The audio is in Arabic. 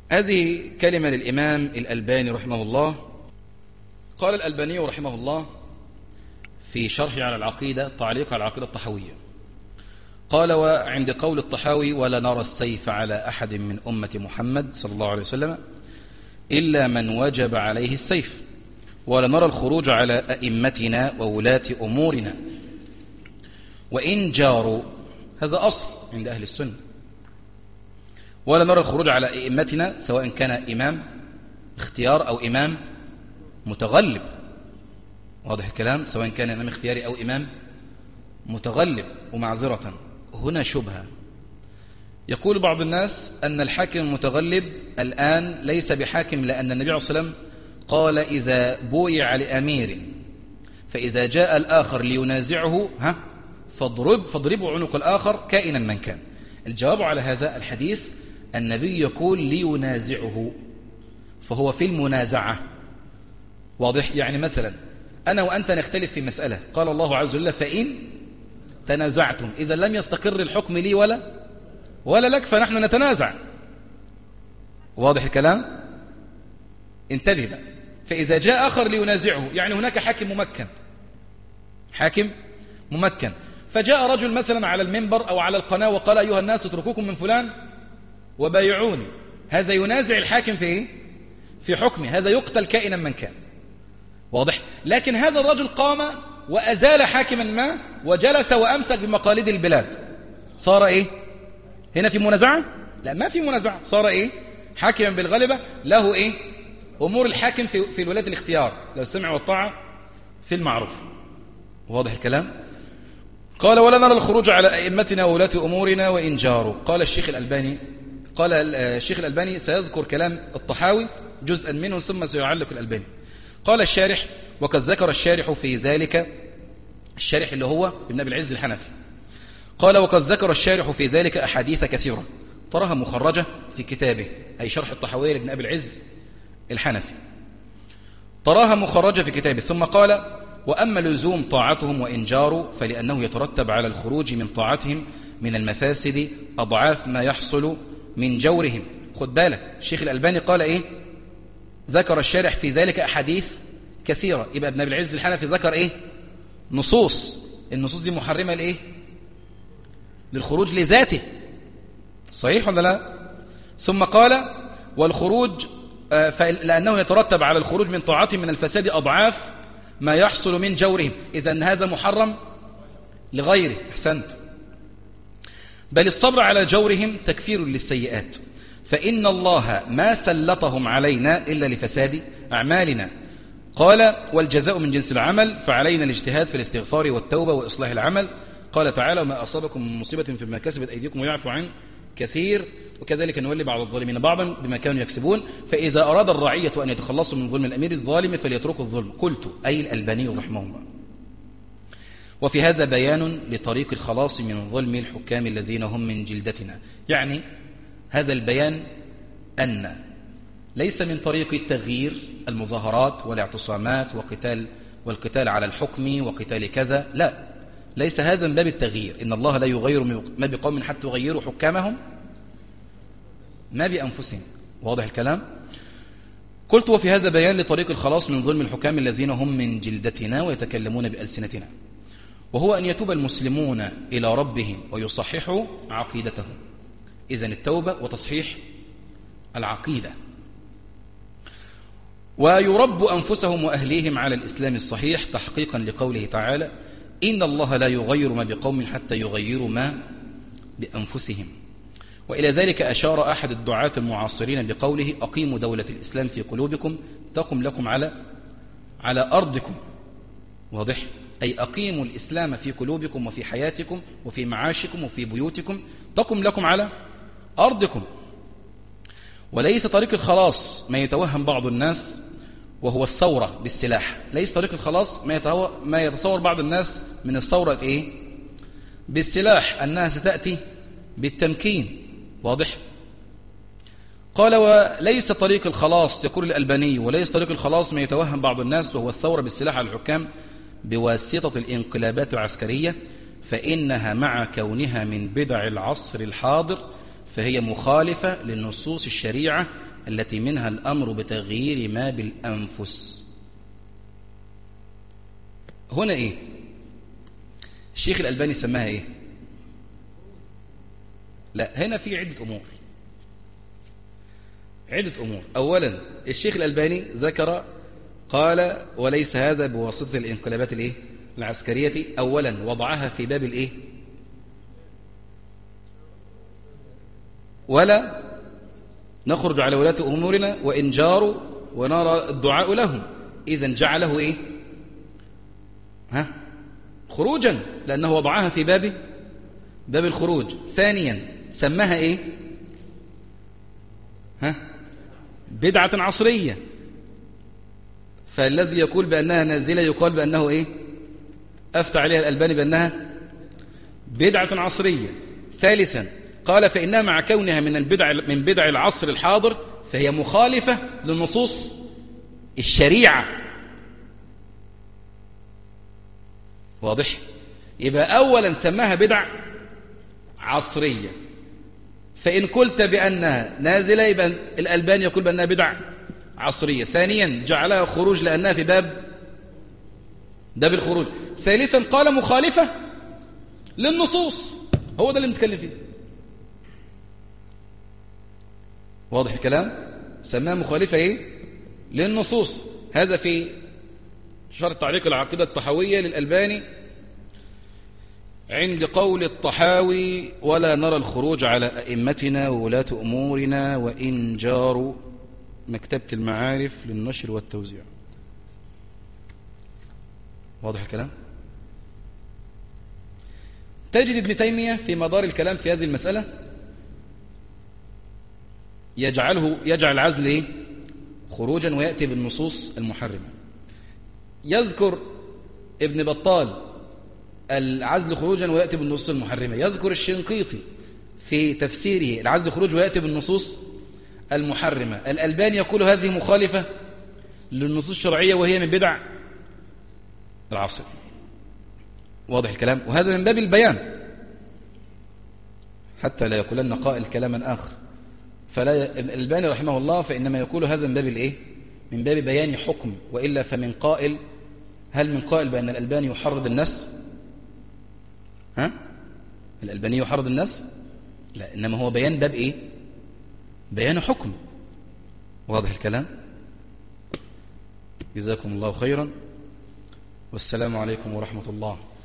هذه كلمة للإمام الألباني رحمه الله. قال الألباني رحمه الله في شرح على العقيدة، تعليق على العقيدة الطحاوية، قال: وعند قول الطحاوي: ولا نرى السيف على أحد من أمة محمد صلى الله عليه وسلم إلا من وجب عليه السيف، ولا نرى الخروج على أئمتنا وولاة أمورنا وإن جاروا. هذا أصل عند أهل السنة. ولا نرى الخروج على أئمتنا سواء كان إمام اختيار أو إمام متغلب. واضح الكلام؟ سواء كان إمام اختياري أو إمام متغلب. ومعذرة هنا شبهة. يقول بعض الناس أن الحاكم المتغلب الآن ليس بحاكم، لأن النبي عليه الصلاة والسلام قال: إذا بويع لأمير فإذا جاء الآخر لينازعه فاضربوا عنق الآخر كائنا من كان. الجواب على هذا الحديث: النبي يقول لينازعه، فهو في المنازعة. واضح؟ يعني مثلا أنا وأنت نختلف في مسألة، قال الله عز وجل: فإن تنازعتم، إذا لم يستقر الحكم لي ولا لك فنحن نتنازع. واضح الكلام؟ انتبه بقى. فإذا جاء آخر لينازعه، يعني هناك حاكم ممكن، فجاء رجل مثلا على المنبر أو على القناة وقال: أيها الناس اتركوكم من فلان وبايعوني. هذا ينازع الحاكم في إيه؟ في حكمه، هذا يقتل كائنا من كان. واضح؟ لكن هذا الرجل قام وأزال حاكما ما وجلس وأمسك بمقاليد البلاد، صار إيه؟ هنا في منازعة؟ لا، ما في منازعة. صار إيه؟ حاكما بالغلبة، له إيه؟ أمور الحاكم في الولاة الاختيار، لو السمع والطاعة في المعروف. واضح الكلام؟ قال: ولا نرى الخروج على أئمتنا وولاة أمورنا وإن جاروا. قال الشيخ الألباني سيذكر كلام الطحاوي جزءا منه ثم سيعلق الألباني. قال الشارح: وقد ذكر الشارح في ذلك، الشارح اللي هو ابن أبي العز الحنفي، قال: وقد ذكر الشارح في ذلك أحاديث كثيرة تراها مخرجة في كتابه، أي شرح الطحاوية لابن أبي العز الحنفي، تراها مخرجة في كتابه. ثم قال: وأما لزوم طاعتهم وإن جاروا فلأنه يترتب على الخروج من طاعتهم من المفاسد أضعاف ما يحصل من جورهم. خد بالك، الشيخ الألباني قال إيه؟ ذكر الشارح في ذلك أحاديث كثيرة. يبقى ابن أبي العز الحنفي ذكر إيه؟ نصوص. النصوص دي محرمة لإيه؟ للخروج لذاته. صحيح ولا لا؟ ثم قال: والخروج لأنه يترتب على الخروج من طاعتهم من الفساد أضعاف ما يحصل من جورهم. إذن هذا محرم لغيره. أحسنت. بل الصبر على جورهم تكفير للسيئات، فإن الله ما سلطهم علينا إلا لفساد أعمالنا. قال: والجزاء من جنس العمل، فعلينا الاجتهاد في الاستغفار والتوبة وإصلاح العمل. قال تعالى: وما أصابكم من مصيبة فيما كسبت أيديكم ويعفو عن كثير، وكذلك نولي بعض الظالمين بعضا بما كانوا يكسبون. فإذا أراد الرعية أن يتخلصوا من ظلم الأمير الظالم فليتركوا الظلم. قلت أي الألباني رحمه الله. وفي هذا بيان لطريق الخلاص من ظلم الحكام الذين هم من جلدتنا. يعني هذا البيان أن ليس من طريق التغيير المظاهرات والاعتصامات والقتال على الحكم وقتال كذا، لا، ليس هذا من باب التغيير. إن الله لا يغير ما بقوم حتى يغيروا حكامهم ما بأنفسهم. واضح الكلام؟ قلت: وفي هذا بيان لطريق الخلاص من ظلم الحكام الذين هم من جلدتنا ويتكلمون بألسنتنا، وهو أن يتوب المسلمون إلى ربهم ويصححوا عقيدتهم. إذن التوبة وتصحيح العقيدة، ويربوا أنفسهم وأهليهم على الإسلام الصحيح تحقيقا لقوله تعالى: إن الله لا يغير ما بقوم حتى يغيروا ما بأنفسهم. وإلى ذلك أشار أحد الدعاة المعاصرين بقوله: أقيموا دولة الإسلام في قلوبكم تقم لكم على أرضكم. واضح؟ أي أقيموا الإسلام في قلوبكم وفي حياتكم وفي معاشكم وفي بيوتكم تقم لكم على أرضكم. وليس طريق الخلاص ما يتوهم بعض الناس وهو الثورة بالسلاح. ليس طريق الخلاص ما يتصور بعض الناس من الثورة إيه؟ بالسلاح، أنها ستأتي بالتمكين. واضح؟ قال: وليس طريق الخلاص، يقول الألباني، وليس طريق الخلاص ما يتوهم بعض الناس وهو الثورة بالسلاح على الحكام بواسطة الانقلابات العسكرية، فإنها مع كونها من بدع العصر الحاضر فهي مخالفة للنصوص الشريعة التي منها الأمر بتغيير ما بالأنفس. هنا إيه؟ الشيخ الألباني سماها إيه؟ لا، هنا في عدة أمور. أولا الشيخ الألباني ذكر قال وليس هذا بواسطة الانقلابات الإيه؟ العسكرية. أولا وضعها في باب الإيه؟ ولا نخرج على ولاة أمورنا وإن جاروا ونرى الدعاء لهم. إذن جعله إيه؟ خروجا، لأنه وضعها في باب الخروج. ثانيا سماها إيه؟ بدعة عصرية. فالذي يقول بأنها نازلة يقال بأنه إيه؟ أفتى عليها الألباني بأنها بدعة عصرية. ثالثا قال فإنها مع كونها من بدع العصر الحاضر فهي مخالفة للنصوص الشريعة. واضح؟ يبقى أولا سماها بدع عصرية، فإن قلت بأنها نازلة يبقى الألباني يقول بأنها بدع عصرية. ثانيا جعلها خروج لأنها في باب الخروج. ثالثا قال مخالفة للنصوص. هو ده اللي بنتكلم فيه. واضح الكلام؟ سماها مخالفة إيه؟ للنصوص. هذا في شرح تعليق العقيدة الطحاوية للألباني عند قول الطحاوي ولا نرى الخروج على أئمتنا وولاة أمورنا وإن جاروا، مكتبة المعارف للنشر والتوزيع. واضح الكلام؟ تجد ابن تيمية في مدار الكلام في هذه المسألة يجعل العزل إيه؟ خروجا، ويأتي بالنصوص المحرمة. يذكر ابن بطال العزل خروجا ويأتي بالنصوص المحرمة. يذكر الشنقيطي في تفسيره العزل خروج ويأتي بالنصوص المحرمة. الألباني يقول هذه مخالفة للنصوص الشرعية وهي من بدع العصر. واضح الكلام؟ وهذا من باب البيان حتى لا يقولن قائل كلاما آخر. فلا الألباني رحمه الله فإنما يقول هذا من باب الإيه؟ من باب بيان حكم. وإلا فمن قائل، هل من قائل بأن الألباني يحرض الناس؟ الألباني يحرض الناس؟ لا، إنما هو بيان باب إيه؟ بيان حكم. واضح الكلام؟ جزاكم الله خيرا، والسلام عليكم ورحمة الله.